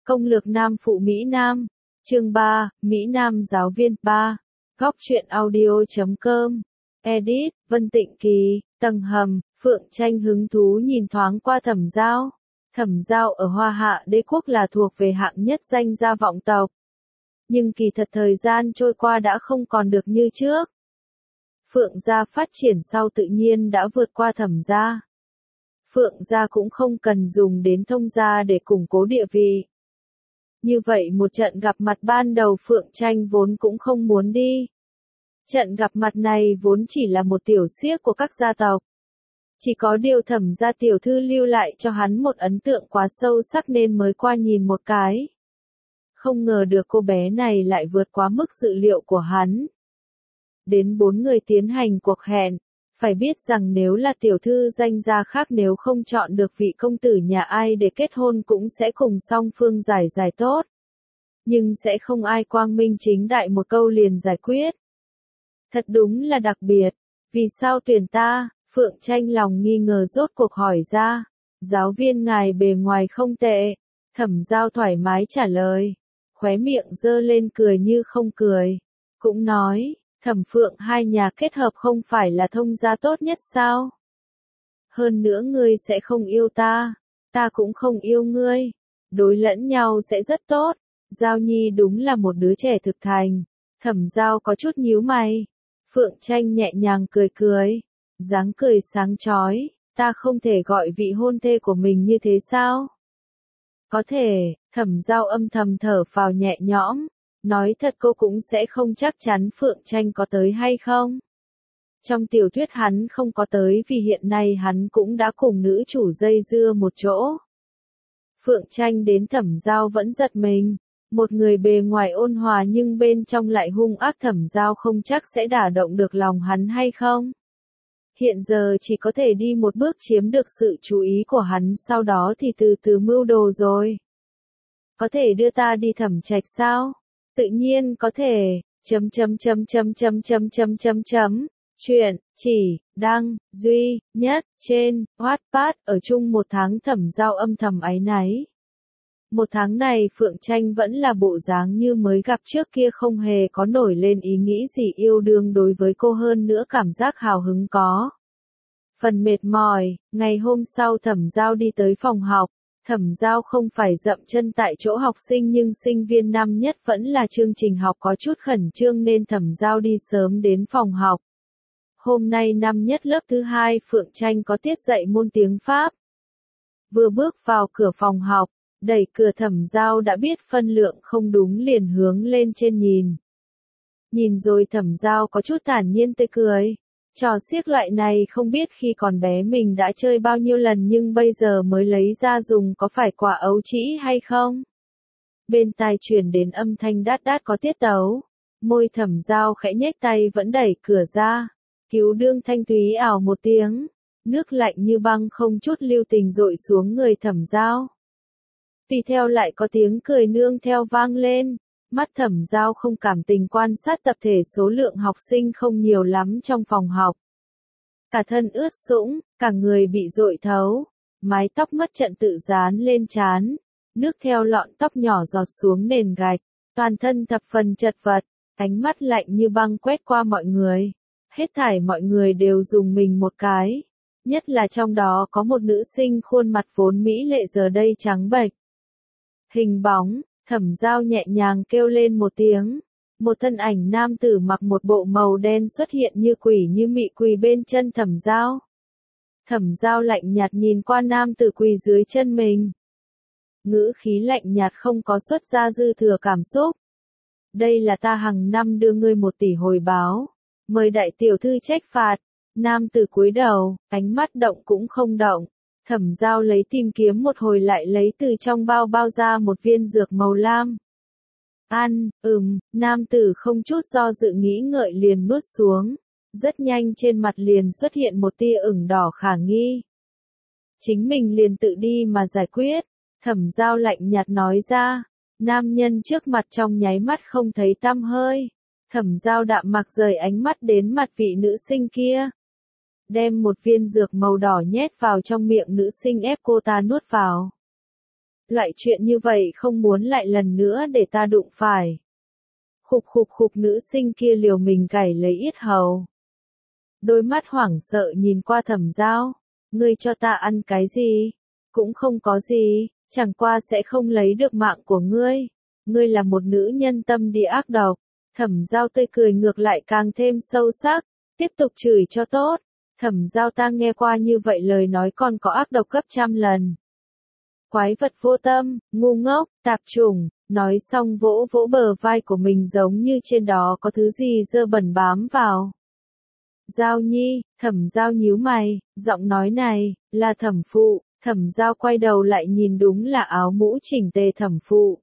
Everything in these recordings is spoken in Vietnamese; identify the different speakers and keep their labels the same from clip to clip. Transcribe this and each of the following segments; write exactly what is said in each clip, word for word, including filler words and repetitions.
Speaker 1: Công lược nam phụ Mỹ Nam. Chương ba, Mỹ Nam giáo viên ba. Góc truyện audio chấm com. Edit, Vân Tịnh Kỳ, tầng hầm, Phượng Tranh hứng thú nhìn thoáng qua Thẩm Giao. Thẩm Giao ở Hoa Hạ Đế quốc là thuộc về hạng nhất danh gia vọng tộc. Nhưng kỳ thật thời gian trôi qua đã không còn được như trước. Phượng gia phát triển sau tự nhiên đã vượt qua Thẩm gia. Phượng gia cũng không cần dùng đến Thông gia để củng cố địa vị. Như vậy một trận gặp mặt ban đầu Phượng Tranh vốn cũng không muốn đi. Trận gặp mặt này vốn chỉ là một tiểu xiếc của các gia tộc. Chỉ có điều Thẩm gia tiểu thư lưu lại cho hắn một ấn tượng quá sâu sắc nên mới qua nhìn một cái. Không ngờ được cô bé này lại vượt quá mức dự liệu của hắn. Đến bốn người tiến hành cuộc hẹn. Phải biết rằng nếu là tiểu thư danh gia khác nếu không chọn được vị công tử nhà ai để kết hôn cũng sẽ cùng song phương giải giải tốt. Nhưng sẽ không ai quang minh chính đại một câu liền giải quyết. Thật đúng là đặc biệt. Vì sao tuyển ta? Phượng Tranh lòng nghi ngờ rốt cuộc hỏi ra. Giáo viên ngài bề ngoài không tệ. Thẩm Giao thoải mái trả lời. Khóe miệng giơ lên cười như không cười. Cũng nói. Thẩm Phượng hai nhà kết hợp không phải là thông gia tốt nhất sao? Hơn nữa ngươi sẽ không yêu ta, ta cũng không yêu ngươi. Đối lẫn nhau sẽ rất tốt. Giao Nhi đúng là một đứa trẻ thực thành. Thẩm Giao có chút nhíu mày. Phượng Tranh nhẹ nhàng cười cười. Dáng cười sáng chói. Ta không thể gọi vị hôn thê của mình như thế sao? Có thể, Thẩm Giao âm thầm thở phào nhẹ nhõm. Nói thật cô cũng sẽ không chắc chắn Phượng Tranh có tới hay không. Trong tiểu thuyết hắn không có tới vì hiện nay hắn cũng đã cùng nữ chủ dây dưa một chỗ. Phượng Tranh đến Thẩm Giao vẫn giật mình. Một người bề ngoài ôn hòa nhưng bên trong lại hung ác Thẩm Giao không chắc sẽ đả động được lòng hắn hay không. Hiện giờ chỉ có thể đi một bước chiếm được sự chú ý của hắn sau đó thì từ từ mưu đồ rồi. Có thể đưa ta đi Thẩm Trạch sao? Tự nhiên có thể, chấm chấm chấm chấm chấm chấm chấm chấm chấm, chuyện, chỉ, đăng, duy, nhất, trên, Wattpad, ở chung một tháng Thẩm Giao âm thầm áy náy. Một tháng này Phượng Tranh vẫn là bộ dáng như mới gặp trước kia không hề có nổi lên ý nghĩ gì yêu đương đối với cô hơn nữa cảm giác hào hứng có. Phần mệt mỏi, ngày hôm sau Thẩm Giao đi tới phòng học. Thẩm Giao không phải dậm chân tại chỗ học sinh nhưng sinh viên năm nhất vẫn là chương trình học có chút khẩn trương nên Thẩm Giao đi sớm đến phòng học. Hôm nay năm nhất lớp thứ hai Phượng Tranh có tiết dạy môn tiếng Pháp. Vừa bước vào cửa phòng học, đẩy cửa Thẩm Giao đã biết phân lượng không đúng liền hướng lên trên nhìn. Nhìn rồi Thẩm Giao có chút thản nhiên tươi cười. Trò xiếc loại này không biết khi còn bé mình đã chơi bao nhiêu lần nhưng bây giờ mới lấy ra dùng có phải quả ấu trĩ hay không? Bên tai truyền đến âm thanh đát đát có tiết tấu. Môi Thẩm Giao khẽ nhếch tay vẫn đẩy cửa ra. Cứu đương thanh thúy ảo một tiếng. Nước lạnh như băng không chút lưu tình dội xuống người Thẩm Giao. Tùy theo lại có tiếng cười nương theo vang lên. Mắt Thẩm Giao không cảm tình quan sát tập thể số lượng học sinh không nhiều lắm trong phòng học. Cả thân ướt sũng, cả người bị dội thấu, mái tóc mất trận tự dán lên trán, nước theo lọn tóc nhỏ giọt xuống nền gạch, toàn thân thập phần chật vật, ánh mắt lạnh như băng quét qua mọi người. Hết thảy mọi người đều dùng mình một cái, nhất là trong đó có một nữ sinh khuôn mặt vốn mỹ lệ giờ đây trắng bệch. Hình bóng. Thẩm Giao nhẹ nhàng kêu lên một tiếng. Một thân ảnh nam tử mặc một bộ màu đen xuất hiện như quỷ như mị quỳ bên chân Thẩm Giao. Thẩm Giao lạnh nhạt nhìn qua nam tử quỳ dưới chân mình. Ngữ khí lạnh nhạt không có xuất ra dư thừa cảm xúc. Đây là ta hàng năm đưa ngươi một tỷ hồi báo. Mời đại tiểu thư trách phạt. Nam tử cúi đầu, ánh mắt động cũng không động. Thẩm Giao lấy tìm kiếm một hồi lại lấy từ trong bao bao ra một viên dược màu lam. Ăn, ừm, nam tử không chút do dự nghĩ ngợi liền nuốt xuống. Rất nhanh trên mặt liền xuất hiện một tia ửng đỏ khả nghi. Chính mình liền tự đi mà giải quyết. Thẩm Giao lạnh nhạt nói ra. Nam nhân trước mặt trong nháy mắt không thấy tăm hơi. Thẩm Giao đạm mạc rời ánh mắt đến mặt vị nữ sinh kia. Đem một viên dược màu đỏ nhét vào trong miệng nữ sinh ép cô ta nuốt vào. Loại chuyện như vậy không muốn lại lần nữa để ta đụng phải. Khục khục khục, nữ sinh kia liều mình gảy lấy yết hầu. Đôi mắt hoảng sợ nhìn qua Thẩm Giao. Ngươi cho ta ăn cái gì? Cũng không có gì, chẳng qua sẽ không lấy được mạng của ngươi. Ngươi là một nữ nhân tâm địa ác độc. Thẩm Giao tươi cười ngược lại càng thêm sâu sắc, tiếp tục chửi cho tốt. Thẩm Giao, ta nghe qua như vậy lời nói còn có ác độc gấp trăm lần. Quái vật vô tâm, ngu ngốc, tạp chủng, nói xong vỗ vỗ bờ vai của mình giống như trên đó có thứ gì dơ bẩn bám vào. Giao Nhi, Thẩm Giao nhíu mày, giọng nói này, là thẩm phụ. Thẩm Giao quay đầu lại nhìn, đúng là áo mũ chỉnh tề thẩm phụ.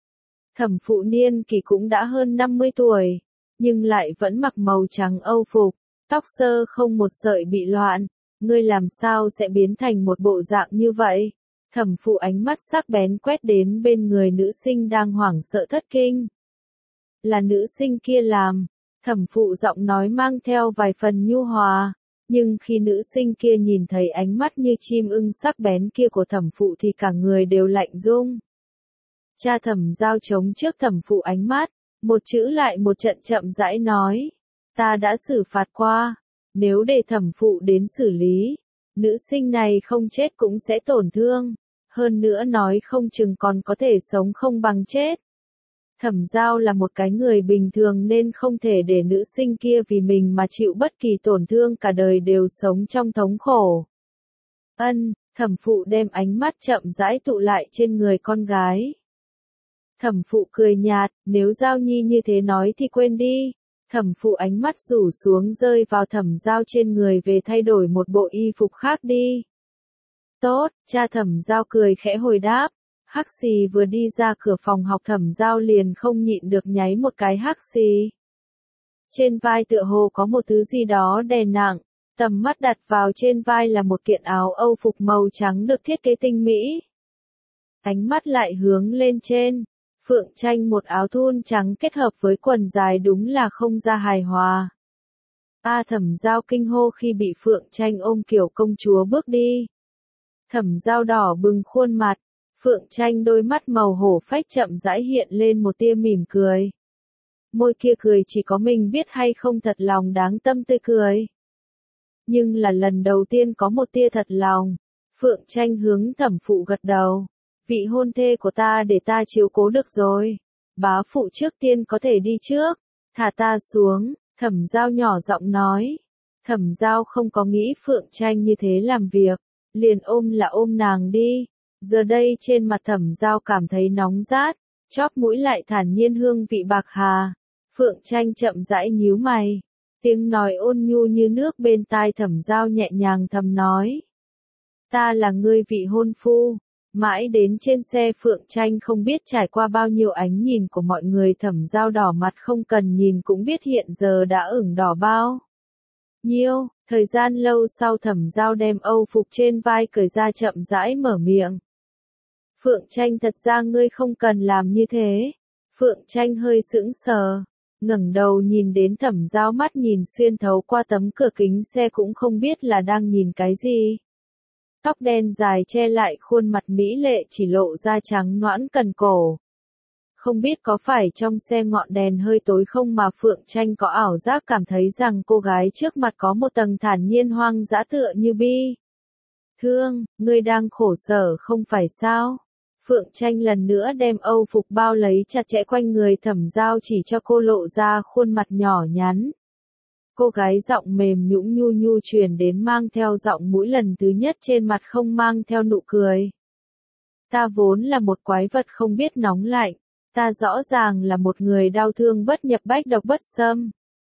Speaker 1: Thẩm phụ niên kỳ cũng đã hơn năm mươi tuổi, nhưng lại vẫn mặc màu trắng âu phục, tóc sơ không một sợi bị loạn. Ngươi làm sao sẽ biến thành một bộ dạng như vậy? Thẩm phụ ánh mắt sắc bén quét đến bên người nữ sinh đang hoảng sợ thất kinh. Là nữ sinh kia làm. Thẩm phụ giọng nói mang theo vài phần nhu hòa, nhưng khi nữ sinh kia nhìn thấy ánh mắt như chim ưng sắc bén kia của thẩm phụ thì cả người đều lạnh rung. Cha Thẩm Giao chống trước thẩm phụ ánh mắt, một chữ lại một trận chậm rãi nói, ta đã xử phạt qua, nếu để thẩm phụ đến xử lý, nữ sinh này không chết cũng sẽ tổn thương, hơn nữa nói không chừng còn có thể sống không bằng chết. Thẩm Giao là một cái người bình thường nên không thể để nữ sinh kia vì mình mà chịu bất kỳ tổn thương, cả đời đều sống trong thống khổ. Ân, thẩm phụ đem ánh mắt chậm rãi tụ lại trên người con gái. Thẩm phụ cười nhạt, nếu Giao Nhi như thế nói thì quên đi. Thẩm phụ ánh mắt rủ xuống rơi vào Thẩm Giao trên người, về thay đổi một bộ y phục khác đi. Tốt, cha Thẩm Giao cười khẽ hồi đáp. Hắc xì vừa đi ra cửa phòng học, Thẩm Giao liền không nhịn được nháy một cái hắc xì. Trên vai tựa hồ có một thứ gì đó đè nặng, tầm mắt đặt vào trên vai là một kiện áo âu phục màu trắng được thiết kế tinh mỹ. Ánh mắt lại hướng lên trên, Phượng Tranh một áo thun trắng kết hợp với quần dài đúng là không ra hài hòa. A Thẩm Giao kinh hô khi bị Phượng Tranh ôm kiểu công chúa bước đi. Thẩm Giao đỏ bừng khuôn mặt. Phượng Tranh đôi mắt màu hổ phách chậm rãi hiện lên một tia mỉm cười. Môi kia cười chỉ có mình biết hay không, thật lòng đáng tâm tươi cười. Nhưng là lần đầu tiên có một tia thật lòng. Phượng Tranh hướng thẩm phụ gật đầu. Vị hôn thê của ta để ta chiếu cố được rồi. Bá phụ trước tiên có thể đi trước. Thả ta xuống, Thẩm Giao nhỏ giọng nói. Thẩm Giao không có nghĩ Phượng Tranh như thế làm việc. Liền ôm là ôm nàng đi. Giờ đây trên mặt Thẩm Giao cảm thấy nóng rát, chóp mũi lại thản nhiên hương vị bạc hà. Phượng Tranh chậm rãi nhíu mày, tiếng nói ôn nhu như nước bên tai Thẩm Giao nhẹ nhàng thầm nói. Ta là ngươi vị hôn phu. Mãi đến trên xe Phượng Tranh không biết trải qua bao nhiêu ánh nhìn của mọi người, Thẩm Giao đỏ mặt không cần nhìn cũng biết hiện giờ đã ửng đỏ bao nhiêu. Thời gian lâu sau Thẩm Giao đem âu phục trên vai cởi ra chậm rãi mở miệng. Phượng Tranh, thật ra ngươi không cần làm như thế. Phượng Tranh hơi sững sờ, ngẩng đầu nhìn đến Thẩm Giao, mắt nhìn xuyên thấu qua tấm cửa kính xe cũng không biết là đang nhìn cái gì. Tóc đen dài che lại khuôn mặt mỹ lệ, chỉ lộ ra trắng nõn cần cổ. Không biết có phải trong xe ngọn đèn hơi tối không mà Phượng Tranh có ảo giác cảm thấy rằng cô gái trước mặt có một tầng thản nhiên hoang dã tựa như bi thương. Ngươi đang khổ sở không phải sao? Phượng Tranh lần nữa đem âu phục bao lấy chặt chẽ quanh người Thẩm Giao, chỉ cho cô lộ ra khuôn mặt nhỏ nhắn. Cô gái giọng mềm nhũn nhu nhu truyền đến, mang theo giọng mũi lần thứ nhất, trên mặt không mang theo nụ cười. Ta vốn là một quái vật không biết nóng lạnh, ta rõ ràng là một người đau thương bất nhập bách độc bất xâm.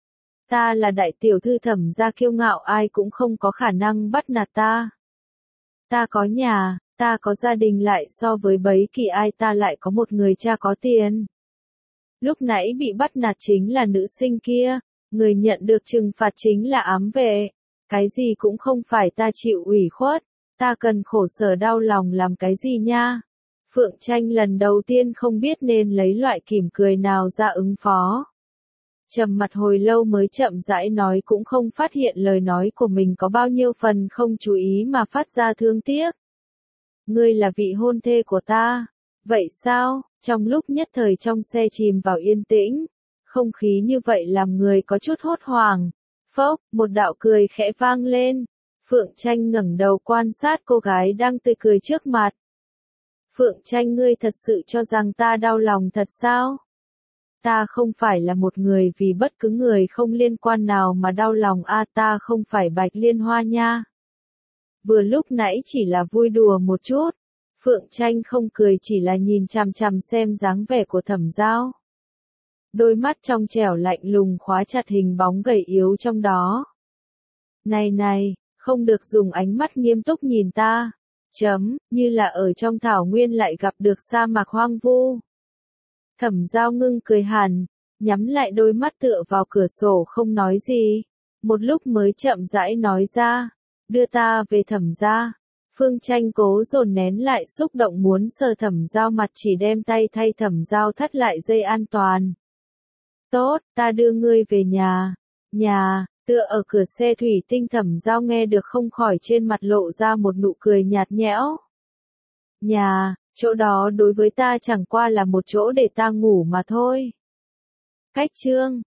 Speaker 1: Ta là đại tiểu thư Thẩm gia kiêu ngạo, ai cũng không có khả năng bắt nạt ta. Ta có nhà, ta có gia đình, lại so với bấy kỳ ai ta lại có một người cha có tiền. Lúc nãy bị bắt nạt chính là nữ sinh kia, người nhận được trừng phạt chính là ám vệ. Cái gì cũng không phải ta chịu ủy khuất, ta cần khổ sở đau lòng làm cái gì nha. Phượng Tranh lần đầu tiên không biết nên lấy loại kìm cười nào ra ứng phó. Trầm mặt hồi lâu mới chậm rãi nói, cũng không phát hiện lời nói của mình có bao nhiêu phần không chú ý mà phát ra thương tiếc. Ngươi là vị hôn thê của ta. Vậy sao? Trong lúc nhất thời trong xe chìm vào yên tĩnh, không khí như vậy làm người có chút hốt hoảng. Phốc, một đạo cười khẽ vang lên. Phượng Tranh ngẩng đầu quan sát cô gái đang tươi cười trước mặt. Phượng Tranh, ngươi thật sự cho rằng ta đau lòng thật sao? Ta không phải là một người vì bất cứ người không liên quan nào mà đau lòng a, ta không phải Bạch Liên Hoa nha. Vừa lúc nãy chỉ là vui đùa một chút. Phượng Tranh không cười, chỉ là nhìn chằm chằm xem dáng vẻ của Thẩm Giao. Đôi mắt trong trẻo lạnh lùng khóa chặt hình bóng gầy yếu trong đó. Này này, không được dùng ánh mắt nghiêm túc nhìn ta. Chấm, như là ở trong thảo nguyên lại gặp được sa mạc hoang vu. Thẩm Giao ngưng cười hẳn, nhắm lại đôi mắt tựa vào cửa sổ không nói gì. Một lúc mới chậm rãi nói ra, đưa ta về Thẩm gia. Phương Tranh cố dồn nén lại xúc động muốn sờ Thẩm Giao mặt, chỉ đem tay thay Thẩm Giao thắt lại dây an toàn. Tốt, ta đưa ngươi về nhà. Nhà, tựa ở cửa xe thủy tinh, Thẩm Giao nghe được không khỏi trên mặt lộ ra một nụ cười nhạt nhẽo. Nhà, chỗ đó đối với ta chẳng qua là một chỗ để ta ngủ mà thôi. Cách chương